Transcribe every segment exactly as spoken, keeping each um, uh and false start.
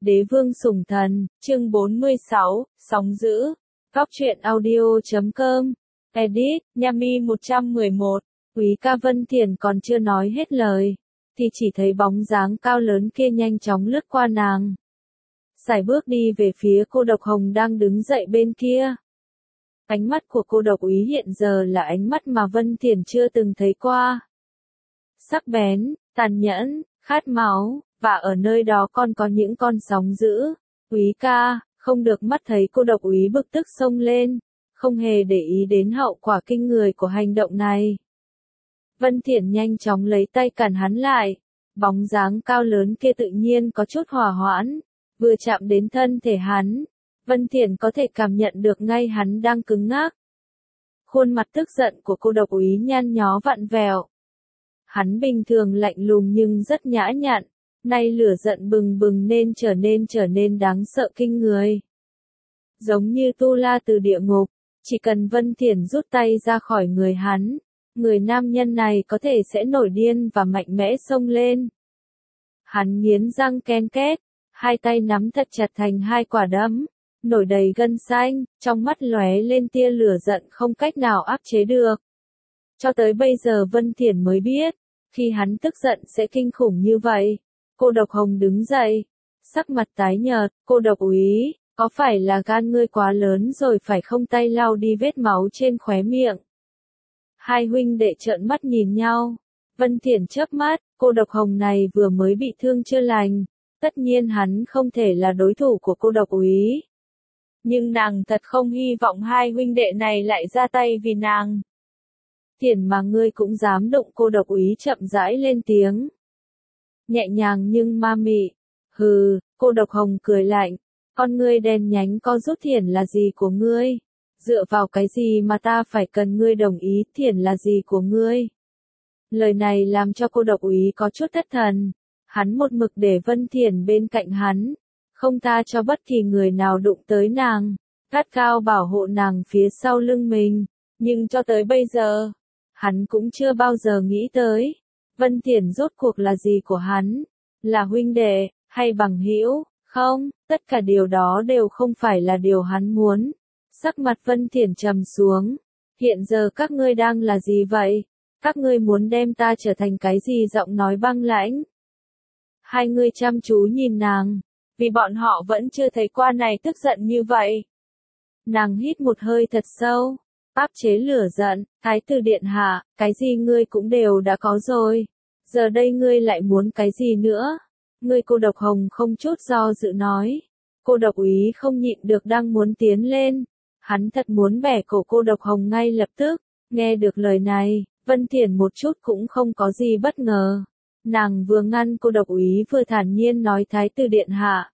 Đế vương sủng thần, chương bốn mươi sáu, sóng dữ. Góc truyện audio chấm com. Edit, Nhami một trăm mười một. Quý ca Vân Thiển còn chưa nói hết lời, thì chỉ thấy bóng dáng cao lớn kia nhanh chóng lướt qua nàng. Sải bước đi về phía cô độc hồng đang đứng dậy bên kia. Ánh mắt của cô độc úy hiện giờ là ánh mắt mà Vân Thiển chưa từng thấy qua. Sắc bén, tàn nhẫn, khát máu, và ở nơi đó còn có những con sóng dữ. Úy ca, không được mắt thấy cô độc úy bực tức xông lên, không hề để ý đến hậu quả kinh người của hành động này. Vân Thiển nhanh chóng lấy tay cản hắn lại, bóng dáng cao lớn kia tự nhiên có chút hòa hoãn, vừa chạm đến thân thể hắn, Vân Thiển có thể cảm nhận được ngay hắn đang cứng ngắc. Khuôn mặt tức giận của cô độc úy nhăn nhó vặn vẹo. Hắn bình thường lạnh lùng nhưng rất nhã nhặn, nay lửa giận bừng bừng nên trở nên trở nên đáng sợ kinh người. Giống như tu la từ địa ngục, chỉ cần Vân Thiển rút tay ra khỏi người hắn, người nam nhân này có thể sẽ nổi điên và mạnh mẽ xông lên. Hắn nghiến răng ken két, hai tay nắm thật chặt thành hai quả đấm, nổi đầy gân xanh, trong mắt lóe lên tia lửa giận không cách nào áp chế được. Cho tới bây giờ Vân Thiển mới biết, khi hắn tức giận sẽ kinh khủng như vậy. Cô độc hồng đứng dậy, sắc mặt tái nhợt, cô độc úy, có phải là gan ngươi quá lớn rồi phải không, tay lau đi vết máu trên khóe miệng. Hai huynh đệ trợn mắt nhìn nhau, Vân Thiển chớp mắt, cô độc hồng này vừa mới bị thương chưa lành, tất nhiên hắn không thể là đối thủ của cô độc úy. Nhưng nàng thật không hy vọng hai huynh đệ này lại ra tay vì nàng. Thiển mà ngươi cũng dám đụng, cô độc úy chậm rãi lên tiếng. Nhẹ nhàng nhưng ma mị. Hừ, cô độc hồng cười lạnh. Con ngươi đen nhánh co rút, Thiển là gì của ngươi? Dựa vào cái gì mà ta phải cần ngươi đồng ý, Thiển là gì của ngươi? Lời này làm cho cô độc úy có chút thất thần. Hắn một mực để Vân Thiển bên cạnh hắn, không tha cho bất kỳ người nào đụng tới nàng, gắt cao bảo hộ nàng phía sau lưng mình. Nhưng cho tới bây giờ, hắn cũng chưa bao giờ nghĩ tới, Vân Thiển rốt cuộc là gì của hắn? Là huynh đệ, hay bằng hữu? Không, tất cả điều đó đều không phải là điều hắn muốn. Sắc mặt Vân Thiển trầm xuống. Hiện giờ các ngươi đang là gì vậy? Các ngươi muốn đem ta trở thành cái gì? Giọng nói băng lãnh. Hai người chăm chú nhìn nàng, vì bọn họ vẫn chưa thấy qua này tức giận như vậy. Nàng hít một hơi thật sâu, áp chế lửa giận, Thái tử điện hạ, cái gì ngươi cũng đều đã có rồi. Giờ đây ngươi lại muốn cái gì nữa? Ngươi, cô độc hồng không chút do dự nói. Cô độc úy không nhịn được đang muốn tiến lên. Hắn thật muốn bẻ cổ cô độc hồng ngay lập tức. Nghe được lời này, Vân Thiển một chút cũng không có gì bất ngờ. Nàng vừa ngăn cô độc úy vừa thản nhiên nói, Thái tử điện hạ,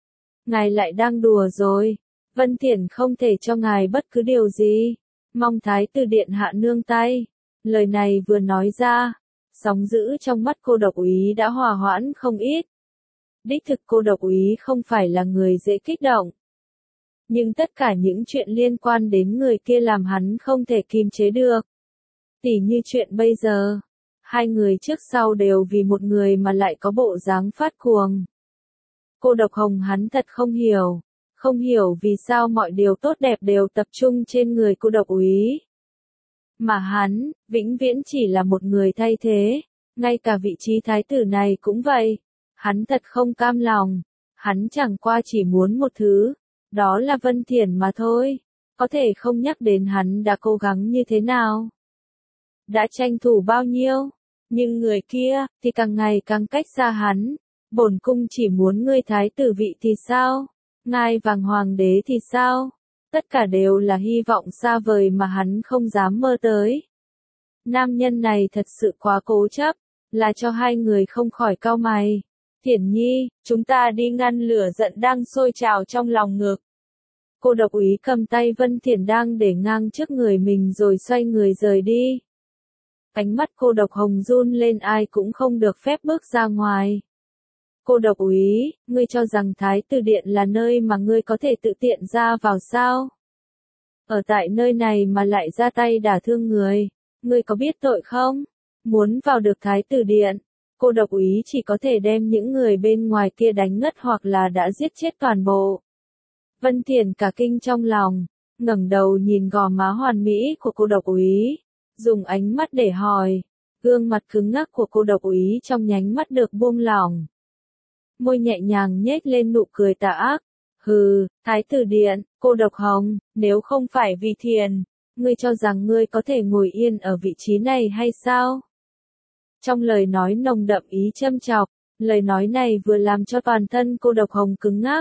ngài lại đang đùa rồi. Vân Thiển không thể cho ngài bất cứ điều gì. Mong Thái tử điện hạ nương tay. Lời này vừa nói ra, sóng dữ trong mắt cô độc úy đã hòa hoãn không ít. Đích thực cô độc úy không phải là người dễ kích động. Nhưng tất cả những chuyện liên quan đến người kia làm hắn không thể kiềm chế được. Tỉ như chuyện bây giờ, hai người trước sau đều vì một người mà lại có bộ dáng phát cuồng. Cô độc hồng hắn thật không hiểu, không hiểu vì sao mọi điều tốt đẹp đều tập trung trên người cô độc úy. Mà hắn, vĩnh viễn chỉ là một người thay thế, ngay cả vị trí thái tử này cũng vậy. Hắn thật không cam lòng, hắn chẳng qua chỉ muốn một thứ, đó là Vân Thiển mà thôi. Có thể không nhắc đến hắn đã cố gắng như thế nào, đã tranh thủ bao nhiêu, nhưng người kia thì càng ngày càng cách xa hắn. Bổn cung chỉ muốn ngươi thái tử vị thì sao? Ngai vàng hoàng đế thì sao? Tất cả đều là hy vọng xa vời mà hắn không dám mơ tới. Nam nhân này thật sự quá cố chấp, là cho hai người không khỏi cau mày. Thiển nhi, chúng ta đi ngăn lửa giận đang sôi trào trong lòng ngực. Cô độc úy cầm tay Vân Thiển đang để ngang trước người mình rồi xoay người rời đi. Ánh mắt cô độc hồng run lên, ai cũng không được phép bước ra ngoài. Cô độc úy, ngươi cho rằng Thái tử điện là nơi mà ngươi có thể tự tiện ra vào sao? Ở tại nơi này mà lại ra tay đả thương người, ngươi có biết tội không? Muốn vào được Thái tử điện, Cô độc úy chỉ có thể đem những người bên ngoài kia đánh ngất hoặc là đã giết chết toàn bộ. Vân Thiền cả kinh trong lòng, ngẩng đầu nhìn gò má hoàn mỹ của cô độc úy, dùng ánh mắt để hỏi. Gương mặt cứng ngắc của cô độc úy trong nhánh mắt được buông lỏng. Môi nhẹ nhàng nhếch lên nụ cười tà ác. Hừ, Thái tử điện, cô độc hồng, nếu không phải vì Thiền, ngươi cho rằng ngươi có thể ngồi yên ở vị trí này hay sao? Trong lời nói nồng đậm ý châm chọc, lời nói này vừa làm cho toàn thân cô độc hồng cứng ngắc,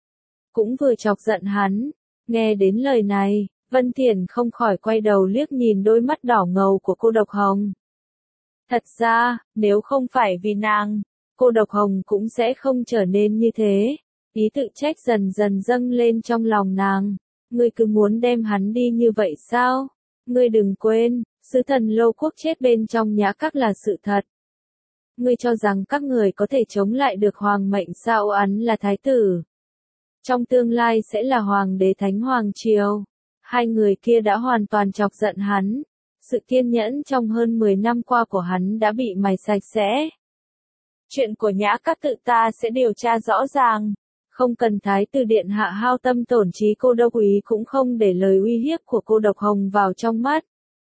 cũng vừa chọc giận hắn. Nghe đến lời này, Vân Thiền không khỏi quay đầu liếc nhìn đôi mắt đỏ ngầu của cô độc hồng. Thật ra, nếu không phải vì nàng, cô độc hồng cũng sẽ không trở nên như thế. Ý tự trách dần dần dâng lên trong lòng nàng. Ngươi cứ muốn đem hắn đi như vậy sao? Ngươi đừng quên, sứ thần Lô Quốc chết bên trong nhã các là sự thật. Ngươi cho rằng các người có thể chống lại được hoàng mệnh sao? Ấn là thái tử, trong tương lai sẽ là hoàng đế thánh hoàng triều. Hai người kia đã hoàn toàn chọc giận hắn. Sự kiên nhẫn trong hơn mười năm qua của hắn đã bị mài sạch sẽ. Chuyện của nhã các tự ta sẽ điều tra rõ ràng. Không cần thái tử điện hạ hao tâm tổn trí, cô độc úy cũng không để lời uy hiếp của cô độc hồng vào trong mắt.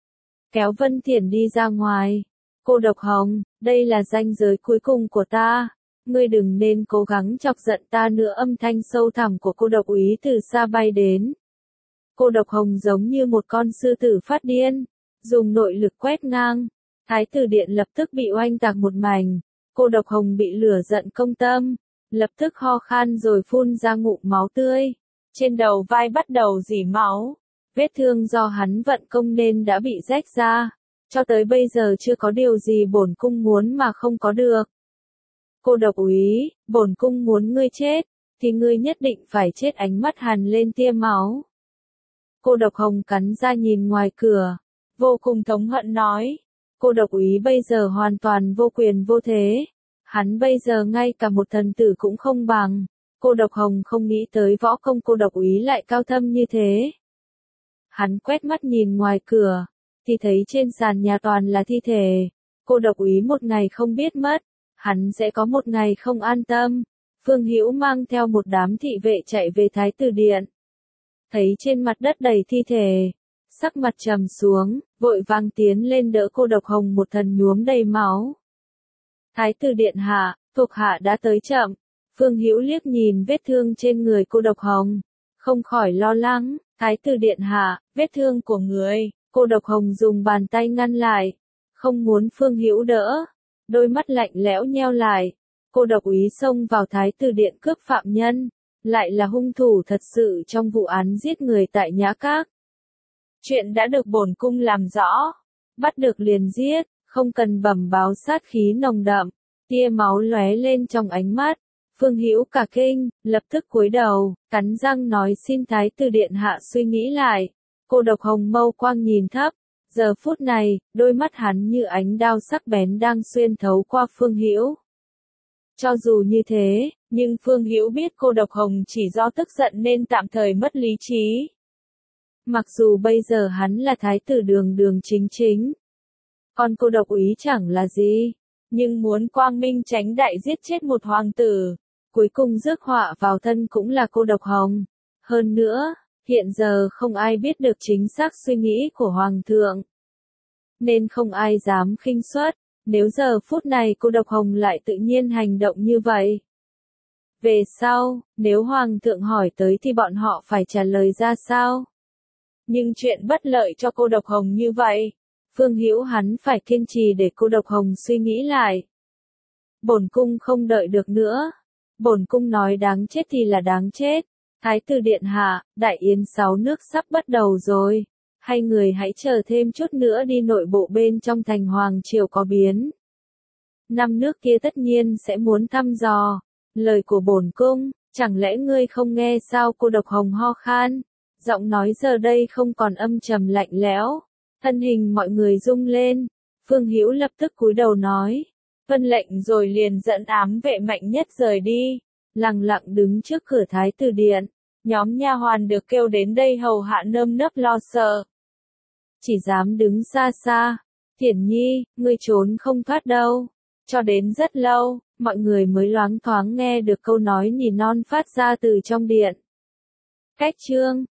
Kéo Vân Thiền đi ra ngoài. Cô độc hồng, đây là ranh giới cuối cùng của ta. Ngươi đừng nên cố gắng chọc giận ta nữa. Âm thanh sâu thẳm của cô độc úy từ xa bay đến. Cô độc hồng giống như một con sư tử phát điên, dùng nội lực quét ngang. Thái tử điện lập tức bị oanh tạc một mảnh. Cô độc hồng bị lửa giận công tâm, lập tức ho khan rồi phun ra ngụm máu tươi. Trên đầu vai bắt đầu rỉ máu. Vết thương do hắn vận công nên đã bị rách ra. Cho tới bây giờ chưa có điều gì bổn cung muốn mà không có được. Cô độc úy, bổn cung muốn ngươi chết, thì ngươi nhất định phải chết. Ánh mắt hằn lên tia máu. Cô độc hồng cắn ra nhìn ngoài cửa, vô cùng thống hận nói. Cô độc úy bây giờ hoàn toàn vô quyền vô thế. Hắn bây giờ ngay cả một thần tử cũng không bằng. Cô độc hồng không nghĩ tới võ công cô độc úy lại cao thâm như thế. Hắn quét mắt nhìn ngoài cửa, thì thấy trên sàn nhà toàn là thi thể. Cô độc úy một ngày không biết mất, hắn sẽ có một ngày không an tâm. Phương Hữu mang theo một đám thị vệ chạy về thái tử điện. Thấy trên mặt đất đầy thi thể, sắc mặt trầm xuống, vội vàng tiến lên đỡ cô độc hồng một thần nhuốm đầy máu. Thái tử điện hạ, thuộc hạ đã tới chậm. Phương Hữu liếc nhìn vết thương trên người cô độc hồng, không khỏi lo lắng. Thái tử điện hạ, vết thương của người. Cô độc hồng dùng bàn tay ngăn lại, không muốn Phương Hữu đỡ. Đôi mắt lạnh lẽo nheo lại. Cô độc úy xông vào thái tử điện cướp phạm nhân, lại là hung thủ thật sự trong vụ án giết người tại Nhã Các. Chuyện đã được bổn cung làm rõ, bắt được liền giết, không cần bẩm báo. Sát khí nồng đậm, tia máu lóe lên trong ánh mắt. Phương Hữu cả kinh, lập tức cúi đầu, cắn răng nói xin thái tử điện hạ suy nghĩ lại. Cô độc hồng mâu quang nhìn thấp, giờ phút này, đôi mắt hắn như ánh đao sắc bén đang xuyên thấu qua Phương Hữu. Cho dù như thế, nhưng Phương Hữu biết cô độc hồng chỉ do tức giận nên tạm thời mất lý trí. Mặc dù bây giờ hắn là thái tử đường đường chính chính, còn cô độc úy chẳng là gì, nhưng muốn quang minh tránh đại giết chết một hoàng tử, cuối cùng rước họa vào thân cũng là cô độc hồng. Hơn nữa, hiện giờ không ai biết được chính xác suy nghĩ của hoàng thượng, nên không ai dám khinh suất. Nếu giờ phút này cô độc hồng lại tự nhiên hành động như vậy, về sau, nếu hoàng thượng hỏi tới thì bọn họ phải trả lời ra sao? Nhưng chuyện bất lợi cho cô độc hồng như vậy, Phương Hữu hắn phải kiên trì để cô độc hồng suy nghĩ lại. Bổn cung không đợi được nữa. Bổn cung nói đáng chết thì là đáng chết. Thái tử điện hạ, đại yến sáu nước sắp bắt đầu rồi. Hay người hãy chờ thêm chút nữa đi, nội bộ bên trong thành hoàng triều có biến. Năm nước kia tất nhiên sẽ muốn thăm dò lời của bổn cung, chẳng lẽ ngươi không nghe sao? Cô độc hồng ho khan, giọng nói giờ đây không còn âm trầm lạnh lẽo. Thân hình mọi người rung lên, Phương Hữu lập tức cúi đầu nói, vân lệnh, rồi liền dẫn ám vệ mạnh nhất rời đi, lặng lặng đứng trước cửa thái tử điện. Nhóm nha hoàn được kêu đến đây hầu hạ nơm nớp lo sợ, chỉ dám đứng xa xa. Thiển nhi, ngươi trốn không thoát đâu. cho đến rất lâu, mọi người mới loáng thoáng nghe được câu nói nỉ non phát ra từ trong điện. Cách chương